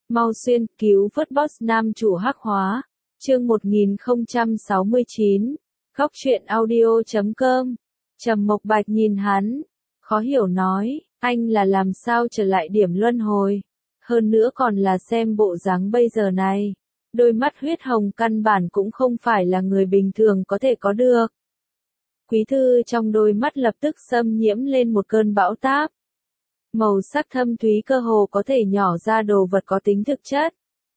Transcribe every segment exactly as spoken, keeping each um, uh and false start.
Mau xuyên cứu vớt boss nam chủ hắc hóa. Chương một nghìn không trăm sáu mươi chín. Góc truyện audio chấm com. Trầm Mộc Bạch nhìn hắn, khó hiểu nói, anh là làm sao trở lại điểm luân hồi? Hơn nữa còn là xem bộ dáng bây giờ này. Đôi mắt huyết hồng căn bản cũng không phải là người bình thường có thể có được. Quý thư trong đôi mắt lập tức xâm nhiễm lên một cơn bão táp. Màu sắc thâm thúy cơ hồ có thể nhỏ ra đồ vật có tính thực chất.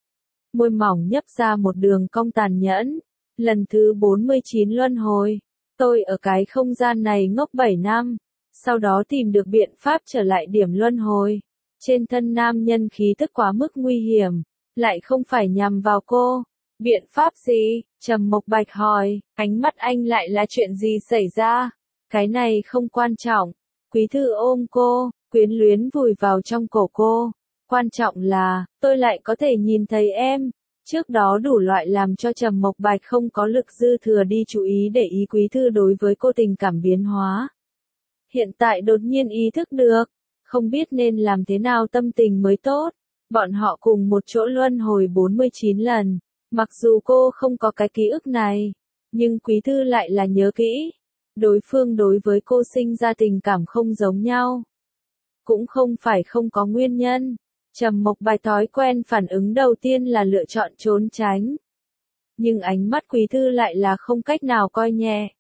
Môi mỏng nhấp ra một đường cong tàn nhẫn. Lần thứ bốn mươi chín luân hồi. Tôi ở cái không gian này ngốc bảy năm. Sau đó tìm được biện pháp trở lại điểm luân hồi. Trên thân nam nhân khí tức quá mức nguy hiểm. Lại không phải nhằm vào cô. Biện pháp gì? Trầm Mộc Bạch hỏi. Ánh mắt anh lại là chuyện gì xảy ra? Cái này không quan trọng. Quý thư ôm cô, quyến luyến vùi vào trong cổ cô. Quan trọng là, tôi lại có thể nhìn thấy em. Trước đó đủ loại làm cho Trầm Mộc Bạch không có lực dư thừa đi chú ý để ý quý thư đối với cô tình cảm biến hóa. Hiện tại đột nhiên ý thức được, không biết nên làm thế nào tâm tình mới tốt. Bọn họ cùng một chỗ luân hồi bốn mươi chín lần. Mặc dù cô không có cái ký ức này, nhưng quý thư lại là nhớ kỹ. Đối phương đối với cô sinh ra tình cảm không giống nhau. Cũng không phải không có nguyên nhân. Trầm Mộc Bạch thói quen phản ứng đầu tiên là lựa chọn trốn tránh. Nhưng ánh mắt quý thư lại là không cách nào coi nhẹ.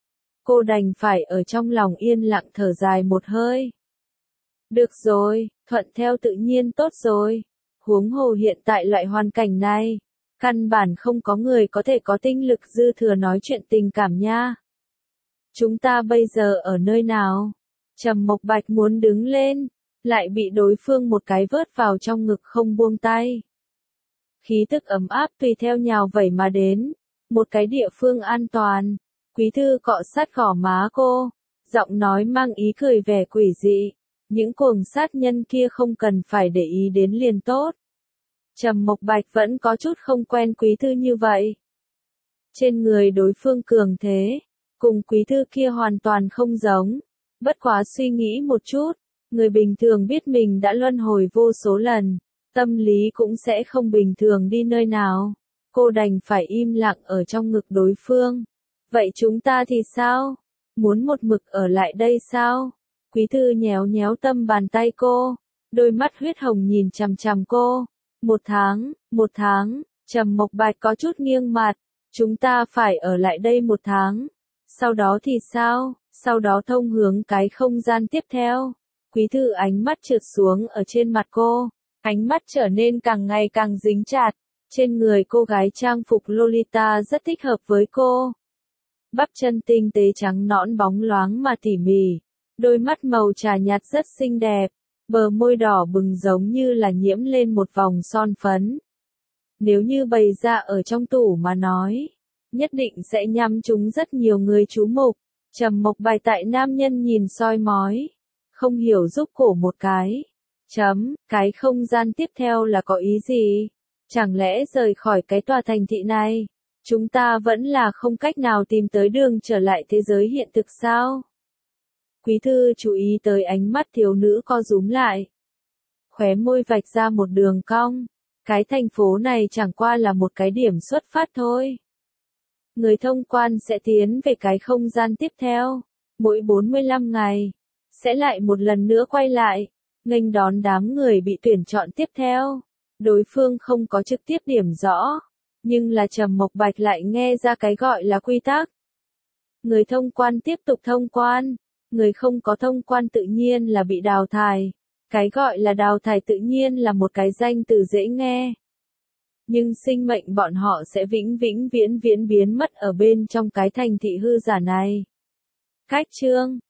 Cô đành phải ở trong lòng yên lặng thở dài một hơi. Được rồi, thuận theo tự nhiên tốt rồi. Huống hồ hiện tại loại hoàn cảnh này, căn bản không có người có thể có tinh lực dư thừa nói chuyện tình cảm nha. Chúng ta bây giờ ở nơi nào? Trầm Mộc Bạch muốn đứng lên, lại bị đối phương một cái vớt vào trong ngực không buông tay. Khí tức ấm áp tùy theo nhào vẩy mà đến, một cái địa phương an toàn. Quý thư cọ sát gò má cô, giọng nói mang ý cười vẻ quỷ dị. Những cuồng sát nhân kia không cần phải để ý đến liền tốt. Trầm Mộc Bạch vẫn có chút không quen quý thư như vậy. Trên người đối phương cường thế, cùng quý thư kia hoàn toàn không giống. Bất quá suy nghĩ một chút, người bình thường biết mình đã luân hồi vô số lần, tâm lý cũng sẽ không bình thường đi nơi nào. Cô đành phải im lặng ở trong ngực đối phương. Vậy chúng ta thì sao? Muốn một mực ở lại đây sao? Quý thư nhéo nhéo tâm bàn tay cô, đôi mắt huyết hồng nhìn chằm chằm cô. Một tháng, một tháng, Trầm Mộc Bạch có chút nghiêng mặt. Chúng ta phải ở lại đây một tháng. Sau đó thì sao? Sau đó thông hướng cái không gian tiếp theo. Quý thư ánh mắt trượt xuống ở trên mặt cô. Ánh mắt trở nên càng ngày càng dính chặt. Trên người cô gái trang phục Lolita rất thích hợp với cô. Bắp chân tinh tế trắng nõn bóng loáng mà tỉ mỉ. Đôi mắt màu trà nhạt rất xinh đẹp. Bờ môi đỏ bừng giống như là nhiễm lên một vòng son phấn. Nếu như bày ra ở trong tủ mà nói, nhất định sẽ nhắm trúng rất nhiều người chú mục. Trầm Mộc Bạch tại nam nhân nhìn soi mói, không hiểu giúp cổ một cái. Chấm, cái không gian tiếp theo là có ý gì? Chẳng lẽ rời khỏi cái tòa thành thị này, chúng ta vẫn là không cách nào tìm tới đường trở lại thế giới hiện thực sao? Quý thư chú ý tới ánh mắt thiếu nữ co rúm lại. Khóe môi vạch ra một đường cong. Cái thành phố này chẳng qua là một cái điểm xuất phát thôi. Người thông quan sẽ tiến về cái không gian tiếp theo. Mỗi bốn mươi lăm ngày, sẽ lại một lần nữa quay lại, nghênh đón đám người bị tuyển chọn tiếp theo. Đối phương không có trực tiếp điểm rõ, nhưng là Trầm Mộc Bạch lại nghe ra cái gọi là quy tắc. Người thông quan tiếp tục thông quan. Người không có thông quan tự nhiên là bị đào thải. Cái gọi là đào thải tự nhiên là một cái danh từ dễ nghe. Nhưng sinh mệnh bọn họ sẽ vĩnh vĩnh viễn viễn biến mất ở bên trong cái thành thị hư giả này. Cách chương